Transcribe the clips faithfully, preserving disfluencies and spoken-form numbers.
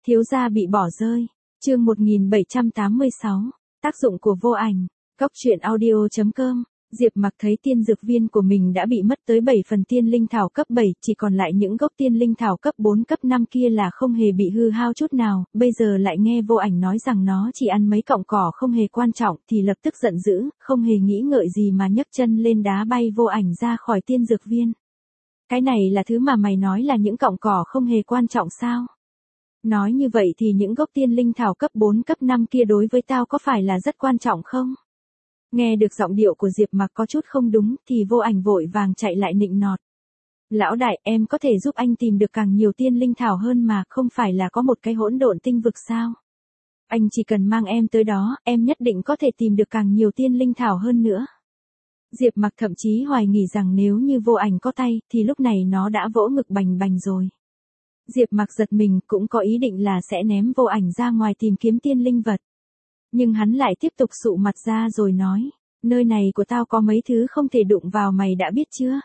Thiếu gia bị bỏ rơi. Chương một nghìn bảy trăm tám mươi sáu. Tác dụng của vô ảnh. Cốc truyện audio chấm com. Diệp Mặc thấy tiên dược viên của mình đã bị mất tới bảy phần tiên linh thảo cấp bảy, chỉ còn lại những gốc tiên linh thảo cấp bốn cấp năm kia là không hề bị hư hao chút nào, bây giờ lại nghe vô ảnh nói rằng nó chỉ ăn mấy cọng cỏ không hề quan trọng thì lập tức giận dữ, không hề nghĩ ngợi gì mà nhấc chân lên đá bay vô ảnh ra khỏi tiên dược viên. Cái này là thứ mà mày nói là những cọng cỏ không hề quan trọng sao? Nói như vậy thì những gốc tiên linh thảo cấp bốn cấp năm kia đối với tao có phải là rất quan trọng không? Nghe được giọng điệu của Diệp Mặc có chút không đúng thì vô ảnh vội vàng chạy lại nịnh nọt. Lão đại, em có thể giúp anh tìm được càng nhiều tiên linh thảo hơn mà, không phải là có một cái hỗn độn tinh vực sao? Anh chỉ cần mang em tới đó, em nhất định có thể tìm được càng nhiều tiên linh thảo hơn nữa. Diệp Mặc thậm chí hoài nghi rằng nếu như vô ảnh có tay thì lúc này nó đã vỗ ngực bành bành rồi. Diệp Mặc giật mình, cũng có ý định là sẽ ném vô ảnh ra ngoài tìm kiếm tiên linh vật. Nhưng hắn lại tiếp tục sụ mặt ra rồi nói, nơi này của tao có mấy thứ không thể đụng vào, mày đã biết chưa?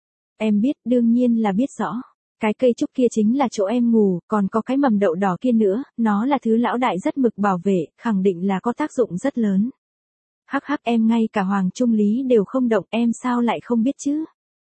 Em biết, đương nhiên là biết rõ. Cái cây trúc kia chính là chỗ em ngủ, còn có cái mầm đậu đỏ kia nữa, nó là thứ lão đại rất mực bảo vệ, khẳng định là có tác dụng rất lớn. Hắc hắc, em ngay cả Hoàng Trung Lý đều không động, em sao lại không biết chứ?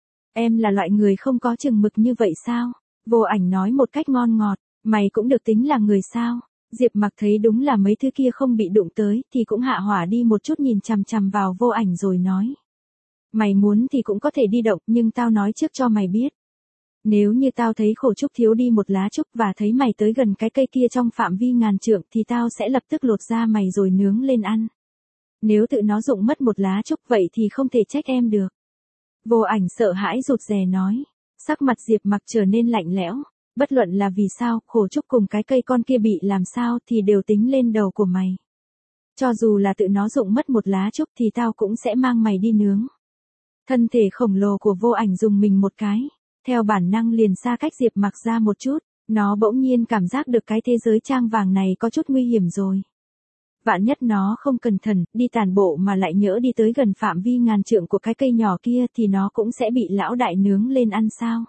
Em là loại người không có chừng mực như vậy sao? Vô ảnh nói một cách ngon ngọt, mày cũng được tính là người sao? Diệp Mặc thấy đúng là mấy thứ kia không bị đụng tới thì cũng hạ hỏa đi một chút, nhìn chằm chằm vào vô ảnh rồi nói. Mày muốn thì cũng có thể đi động, nhưng tao nói trước cho mày biết. Nếu như tao thấy khổ trúc thiếu đi một lá trúc và thấy mày tới gần cái cây kia trong phạm vi ngàn trượng thì tao sẽ lập tức lột da mày rồi nướng lên ăn. Nếu tự nó rụng mất một lá trúc vậy thì không thể trách em được. Vô ảnh sợ hãi rụt rè nói. Sắc mặt Diệp Mặc trở nên lạnh lẽo. Bất luận là vì sao, khổ trúc cùng cái cây con kia bị làm sao thì đều tính lên đầu của mày. Cho dù là tự nó rụng mất một lá trúc thì tao cũng sẽ mang mày đi nướng. Thân thể khổng lồ của vô ảnh dùng mình một cái. Theo bản năng liền xa cách Diệp Mặc ra một chút. Nó bỗng nhiên cảm giác được cái thế giới trang vàng này có chút nguy hiểm rồi. Vạn nhất nó không cẩn thận, đi tàn bộ mà lại nhỡ đi tới gần phạm vi ngàn trượng của cái cây nhỏ kia thì nó cũng sẽ bị lão đại nướng lên ăn sao.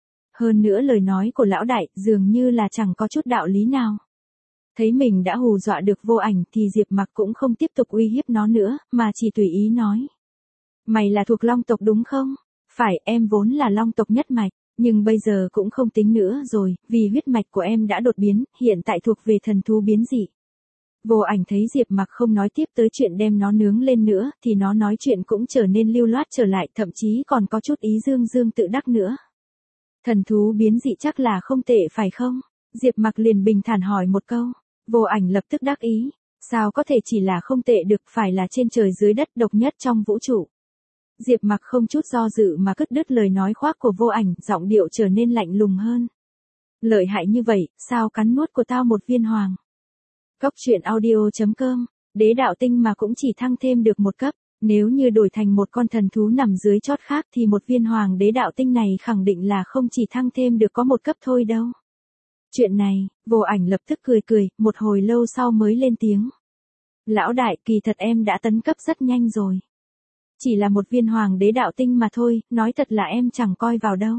Hơn nữa lời nói của lão đại dường như là chẳng có chút đạo lý nào. Thấy mình đã hù dọa được vô ảnh thì Diệp Mặc cũng không tiếp tục uy hiếp nó nữa, mà chỉ tùy ý nói. Mày là thuộc long tộc đúng không? Phải, em vốn là long tộc nhất mạch, nhưng bây giờ cũng không tính nữa rồi, vì huyết mạch của em đã đột biến, hiện tại thuộc về thần thú biến dị. Vô ảnh thấy Diệp Mặc không nói tiếp tới chuyện đem nó nướng lên nữa, thì nó nói chuyện cũng trở nên lưu loát trở lại, thậm chí còn có chút ý dương dương tự đắc nữa. Thần thú biến dị chắc là không tệ phải không? Diệp Mặc liền bình thản hỏi một câu. Vô ảnh lập tức đắc ý. Sao có thể chỉ là không tệ được, phải là trên trời dưới đất độc nhất trong vũ trụ. Diệp Mặc không chút do dự mà cất đứt lời nói khoác của vô ảnh, giọng điệu trở nên lạnh lùng hơn. Lợi hại như vậy, sao cắn nuốt của tao một viên hoàng? Cốc truyện audio chấm com. Đế đạo tinh mà cũng chỉ thăng thêm được một cấp. Nếu như đổi thành một con thần thú nằm dưới chót khác thì một viên hoàng đế đạo tinh này khẳng định là không chỉ thăng thêm được có một cấp thôi đâu. Chuyện này, vô ảnh lập tức cười cười, một hồi lâu sau mới lên tiếng. Lão đại, kỳ thật em đã tấn cấp rất nhanh rồi. Chỉ là một viên hoàng đế đạo tinh mà thôi, nói thật là em chẳng coi vào đâu.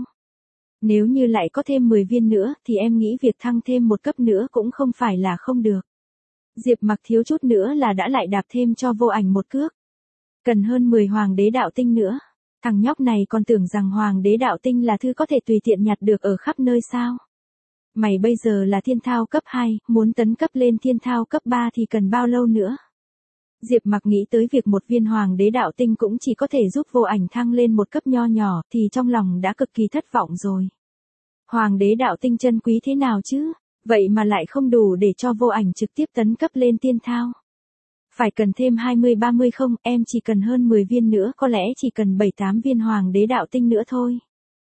Nếu như lại có thêm mười viên nữa thì em nghĩ việc thăng thêm một cấp nữa cũng không phải là không được. Diệp Mặc thiếu chút nữa là đã lại đạp thêm cho vô ảnh một cước. Cần hơn mười hoàng đế đạo tinh nữa. Thằng nhóc này còn tưởng rằng hoàng đế đạo tinh là thứ có thể tùy tiện nhặt được ở khắp nơi sao. Mày bây giờ là thiên thao cấp hai, muốn tấn cấp lên thiên thao cấp ba thì cần bao lâu nữa? Diệp Mặc nghĩ tới việc một viên hoàng đế đạo tinh cũng chỉ có thể giúp vô ảnh thăng lên một cấp nho nhỏ thì trong lòng đã cực kỳ thất vọng rồi. Hoàng đế đạo tinh chân quý thế nào chứ? Vậy mà lại không đủ để cho vô ảnh trực tiếp tấn cấp lên thiên thao. Phải cần thêm hai mươi ba mươi không, em chỉ cần hơn mười viên nữa, có lẽ chỉ cần bảy tám viên hoàng đế đạo tinh nữa thôi.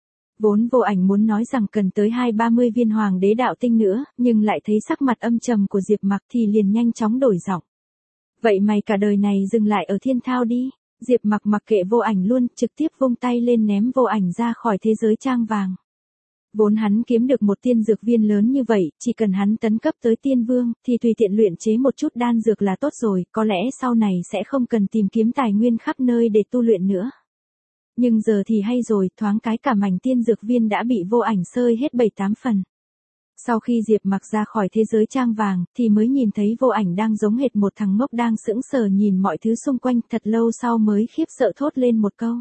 Vốn vô ảnh muốn nói rằng cần tới hai ba mươi viên hoàng đế đạo tinh nữa, nhưng lại thấy sắc mặt âm trầm của Diệp Mặc thì liền nhanh chóng đổi giọng. Vậy mày cả đời này dừng lại ở thiên thao đi. Diệp Mặc mặc kệ vô ảnh luôn, trực tiếp vung tay lên ném vô ảnh ra khỏi thế giới trang vàng. Vốn hắn kiếm được một tiên dược viên lớn như vậy, chỉ cần hắn tấn cấp tới tiên vương, thì tùy tiện luyện chế một chút đan dược là tốt rồi, có lẽ sau này sẽ không cần tìm kiếm tài nguyên khắp nơi để tu luyện nữa. Nhưng giờ thì hay rồi, thoáng cái cả mảnh tiên dược viên đã bị vô ảnh sơi hết bảy tám phần. Sau khi Diệp Mặc ra khỏi thế giới trang vàng, thì mới nhìn thấy Vô Ảnh đang giống hệt một thằng ngốc đang sững sờ nhìn mọi thứ xung quanh, thật lâu sau mới khiếp sợ thốt lên một câu.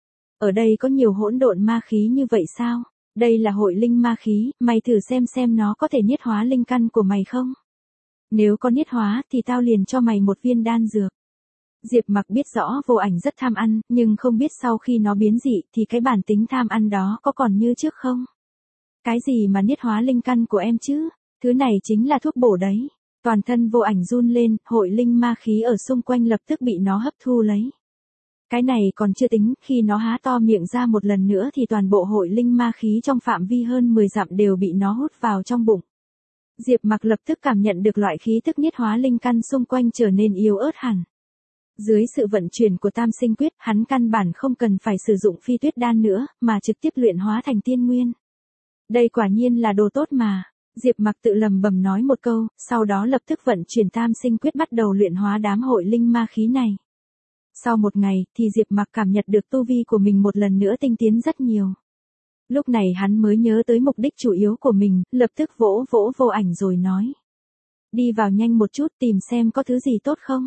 Ở đây có nhiều hỗn độn ma khí như vậy sao? Đây là hội linh ma khí, mày thử xem xem nó có thể niết hóa linh căn của mày không? Nếu có niết hóa thì tao liền cho mày một viên đan dược. Diệp Mặc biết rõ Vô Ảnh rất tham ăn, nhưng không biết sau khi nó biến dị thì cái bản tính tham ăn đó có còn như trước không? Cái gì mà niết hóa linh căn của em chứ? Thứ này chính là thuốc bổ đấy. Toàn thân Vô Ảnh run lên, hội linh ma khí ở xung quanh lập tức bị nó hấp thu lấy. Cái này còn chưa tính, khi nó há to miệng ra một lần nữa thì toàn bộ hội linh ma khí trong phạm vi hơn mười dặm đều bị nó hút vào trong bụng. Diệp Mặc lập tức cảm nhận được loại khí tức niết hóa linh căn xung quanh trở nên yếu ớt hẳn. Dưới sự vận chuyển của Tam Sinh Quyết, hắn căn bản không cần phải sử dụng phi tuyết đan nữa, mà trực tiếp luyện hóa thành tiên nguyên. Đây quả nhiên là đồ tốt mà. Diệp Mặc tự lầm bầm nói một câu, sau đó lập tức vận chuyển Tam Sinh Quyết bắt đầu luyện hóa đám hội linh ma khí này. Sau một ngày, thì Diệp Mặc cảm nhận được tu vi của mình một lần nữa tinh tiến rất nhiều. Lúc này hắn mới nhớ tới mục đích chủ yếu của mình, lập tức vỗ vỗ Vô Ảnh rồi nói. Đi vào nhanh một chút tìm xem có thứ gì tốt không?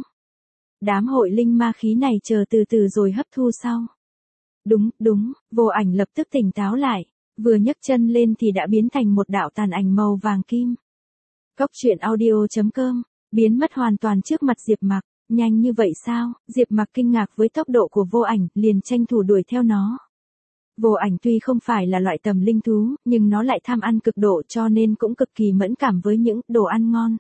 Đám hội linh ma khí này chờ từ từ rồi hấp thu sau. Đúng, đúng, Vô Ảnh lập tức tỉnh táo lại, vừa nhấc chân lên thì đã biến thành một đạo tàn ảnh màu vàng kim. Cốc truyện audio chấm com, biến mất hoàn toàn trước mặt Diệp Mặc. Nhanh như vậy sao? Diệp Mặc kinh ngạc với tốc độ của Vô Ảnh, liền tranh thủ đuổi theo nó. Vô Ảnh tuy không phải là loại tầm linh thú, nhưng nó lại tham ăn cực độ cho nên cũng cực kỳ mẫn cảm với những đồ ăn ngon.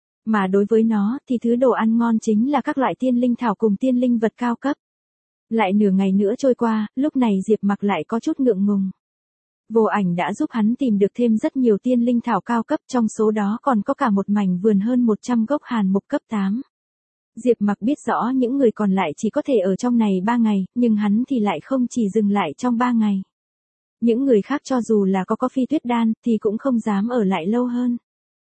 Mà đối với nó thì thứ đồ ăn ngon chính là các loại tiên linh thảo cùng tiên linh vật cao cấp. Lại nửa ngày nữa trôi qua, lúc này Diệp Mặc lại có chút ngượng ngùng. Vô Ảnh đã giúp hắn tìm được thêm rất nhiều tiên linh thảo cao cấp, trong số đó còn có cả một mảnh vườn hơn một trăm gốc hàn mục cấp tám. Diệp Mặc biết rõ những người còn lại chỉ có thể ở trong này ba ngày, nhưng hắn thì lại không chỉ dừng lại trong ba ngày. Những người khác cho dù là có có phi tuyết đan thì cũng không dám ở lại lâu hơn.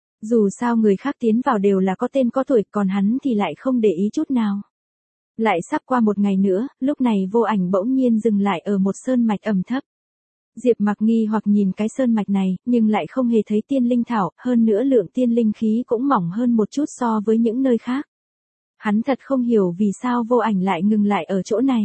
Dù sao người khác tiến vào đều là có tên có tuổi, còn hắn thì lại không để ý chút nào. Lại sắp qua một ngày nữa, lúc này Vô Ảnh bỗng nhiên dừng lại ở một sơn mạch ẩm thấp. Diệp Mặc nghi hoặc nhìn cái sơn mạch này, nhưng lại không hề thấy tiên linh thảo, hơn nữa lượng tiên linh khí cũng mỏng hơn một chút so với những nơi khác. Hắn thật không hiểu vì sao Vô Ảnh lại ngừng lại ở chỗ này.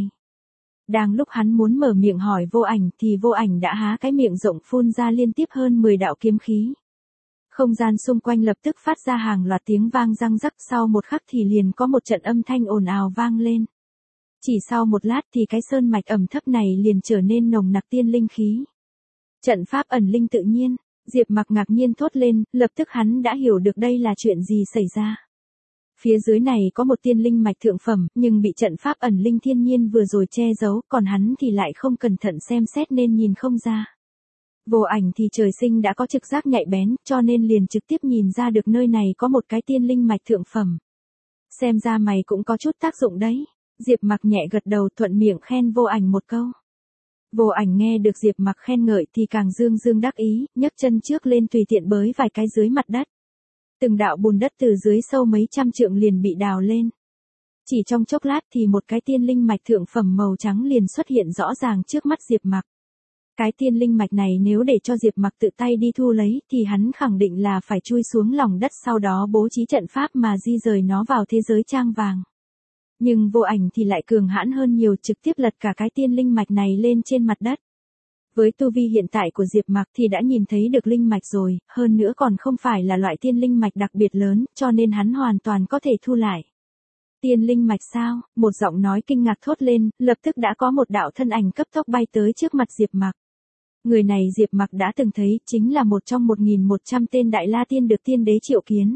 Đang lúc hắn muốn mở miệng hỏi Vô Ảnh thì Vô Ảnh đã há cái miệng rộng phun ra liên tiếp hơn mười đạo kiếm khí. Không gian xung quanh lập tức phát ra hàng loạt tiếng vang răng rắc, sau một khắc thì liền có một trận âm thanh ồn ào vang lên. Chỉ sau một lát thì cái sơn mạch ẩm thấp này liền trở nên nồng nặc tiên linh khí. Trận pháp ẩn linh tự nhiên, Diệp Mặc ngạc nhiên thốt lên, lập tức hắn đã hiểu được đây là chuyện gì xảy ra. Phía dưới này có một tiên linh mạch thượng phẩm, nhưng bị trận pháp ẩn linh thiên nhiên vừa rồi che giấu, còn hắn thì lại không cẩn thận xem xét nên nhìn không ra. Vô Ảnh thì trời sinh đã có trực giác nhạy bén, cho nên liền trực tiếp nhìn ra được nơi này có một cái tiên linh mạch thượng phẩm. Xem ra mày cũng có chút tác dụng đấy. Diệp Mặc nhẹ gật đầu, thuận miệng khen Vô Ảnh một câu. Vô Ảnh nghe được Diệp Mặc khen ngợi thì càng dương dương đắc ý, nhấc chân trước lên tùy tiện bới vài cái dưới mặt đất. Từng đạo bùn đất từ dưới sâu mấy trăm trượng liền bị đào lên. Chỉ trong chốc lát thì một cái tiên linh mạch thượng phẩm màu trắng liền xuất hiện rõ ràng trước mắt Diệp Mặc. Cái tiên linh mạch này nếu để cho Diệp Mặc tự tay đi thu lấy thì hắn khẳng định là phải chui xuống lòng đất, sau đó bố trí trận pháp mà di rời nó vào thế giới trang vàng. Nhưng Vô Ảnh thì lại cường hãn hơn nhiều, trực tiếp lật cả cái tiên linh mạch này lên trên mặt đất. Với tu vi hiện tại của Diệp Mặc thì đã nhìn thấy được linh mạch rồi, hơn nữa còn không phải là loại tiên linh mạch đặc biệt lớn, cho nên hắn hoàn toàn có thể thu lại. Tiên linh mạch sao? Một giọng nói kinh ngạc thốt lên, lập tức đã có một đạo thân ảnh cấp tốc bay tới trước mặt Diệp Mặc. Người này Diệp Mặc đã từng thấy, chính là một trong một nghìn một trăm tên Đại La Tiên được tiên đế triệu kiến.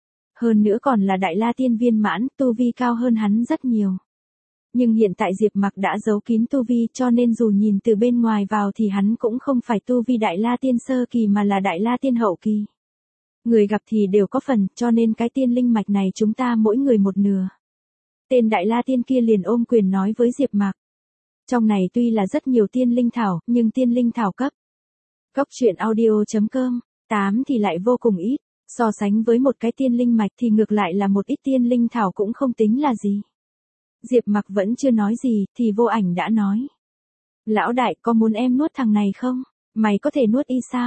Hơn nữa còn là Đại La Tiên viên mãn, tu vi cao hơn hắn rất nhiều. Nhưng hiện tại Diệp Mặc đã giấu kín tu vi, cho nên dù nhìn từ bên ngoài vào thì hắn cũng không phải tu vi Đại La Tiên sơ kỳ mà là Đại La Tiên hậu kỳ. Người gặp thì đều có phần, cho nên cái tiên linh mạch này chúng ta mỗi người một nửa. Tên Đại La Tiên kia liền ôm quyền nói với Diệp Mặc. Trong này tuy là rất nhiều tiên linh thảo, nhưng tiên linh thảo cấp Cốc truyện audio chấm com, tám thì lại vô cùng ít, so sánh với một cái tiên linh mạch thì ngược lại là một ít tiên linh thảo cũng không tính là gì. Diệp Mặc vẫn chưa nói gì, thì Vô Ảnh đã nói. Lão đại, có muốn em nuốt thằng này không? Mày có thể nuốt y sao?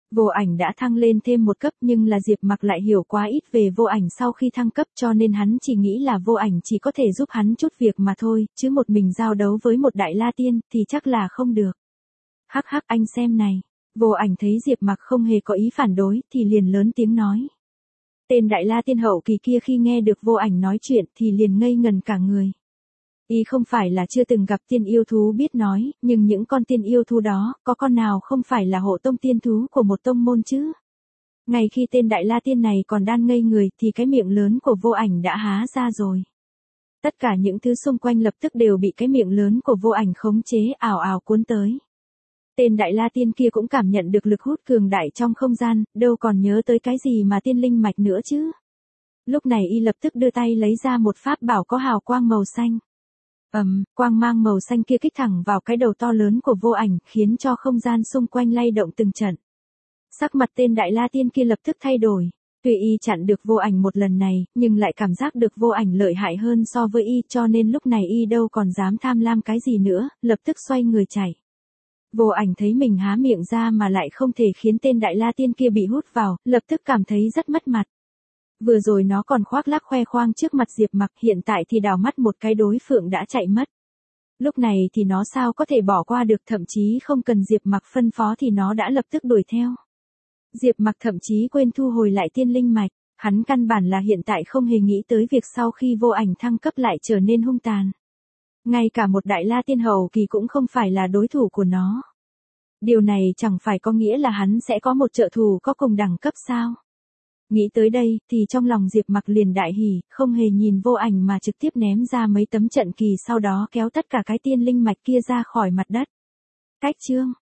Vô ảnh đã thăng lên thêm một cấp nhưng là Diệp Mặc lại hiểu quá ít về vô ảnh sau khi thăng cấp cho nên hắn chỉ nghĩ là vô ảnh chỉ có thể giúp hắn chút việc mà thôi, chứ một mình giao đấu với một đại la tiên thì chắc là không được. Hắc hắc anh xem này, vô ảnh thấy Diệp Mặc không hề có ý phản đối thì liền lớn tiếng nói. Tên đại la tiên hậu kỳ kia khi nghe được vô ảnh nói chuyện thì liền ngây ngần cả người. Y không phải là chưa từng gặp tiên yêu thú biết nói, nhưng những con tiên yêu thú đó, có con nào không phải là hộ tông tiên thú của một tông môn chứ? Ngay khi tên đại la tiên này còn đang ngây người thì cái miệng lớn của vô ảnh đã há ra rồi. Tất cả những thứ xung quanh lập tức đều bị cái miệng lớn của vô ảnh khống chế ảo ảo cuốn tới. Tên đại la tiên kia cũng cảm nhận được lực hút cường đại trong không gian, đâu còn nhớ tới cái gì mà tiên linh mạch nữa chứ. Lúc này y lập tức đưa tay lấy ra một pháp bảo có hào quang màu xanh. Ầm, um, quang mang màu xanh kia kích thẳng vào cái đầu to lớn của vô ảnh, khiến cho không gian xung quanh lay động từng trận. Sắc mặt tên đại la tiên kia lập tức thay đổi. Tuy y chặn được vô ảnh một lần này, nhưng lại cảm giác được vô ảnh lợi hại hơn so với y, cho nên lúc này y đâu còn dám tham lam cái gì nữa, lập tức xoay người chạy. Vô ảnh thấy mình há miệng ra mà lại không thể khiến tên đại la tiên kia bị hút vào, lập tức cảm thấy rất mất mặt. Vừa rồi nó còn khoác lác khoe khoang trước mặt Diệp Mặc, hiện tại thì đảo mắt một cái đối phương đã chạy mất. Lúc này thì nó sao có thể bỏ qua được, thậm chí không cần Diệp Mặc phân phó thì nó đã lập tức đuổi theo. Diệp Mặc thậm chí quên thu hồi lại tiên linh mạch, hắn căn bản là hiện tại không hề nghĩ tới việc sau khi vô ảnh thăng cấp lại trở nên hung tàn. Ngay cả một đại la tiên hậu kỳ cũng không phải là đối thủ của nó. Điều này chẳng phải có nghĩa là hắn sẽ có một trợ thủ có cùng đẳng cấp sao? Nghĩ tới đây, thì trong lòng Diệp Mặc liền đại hỉ, không hề nhìn vô ảnh mà trực tiếp ném ra mấy tấm trận kỳ, sau đó kéo tất cả cái tiên linh mạch kia ra khỏi mặt đất. Cách chương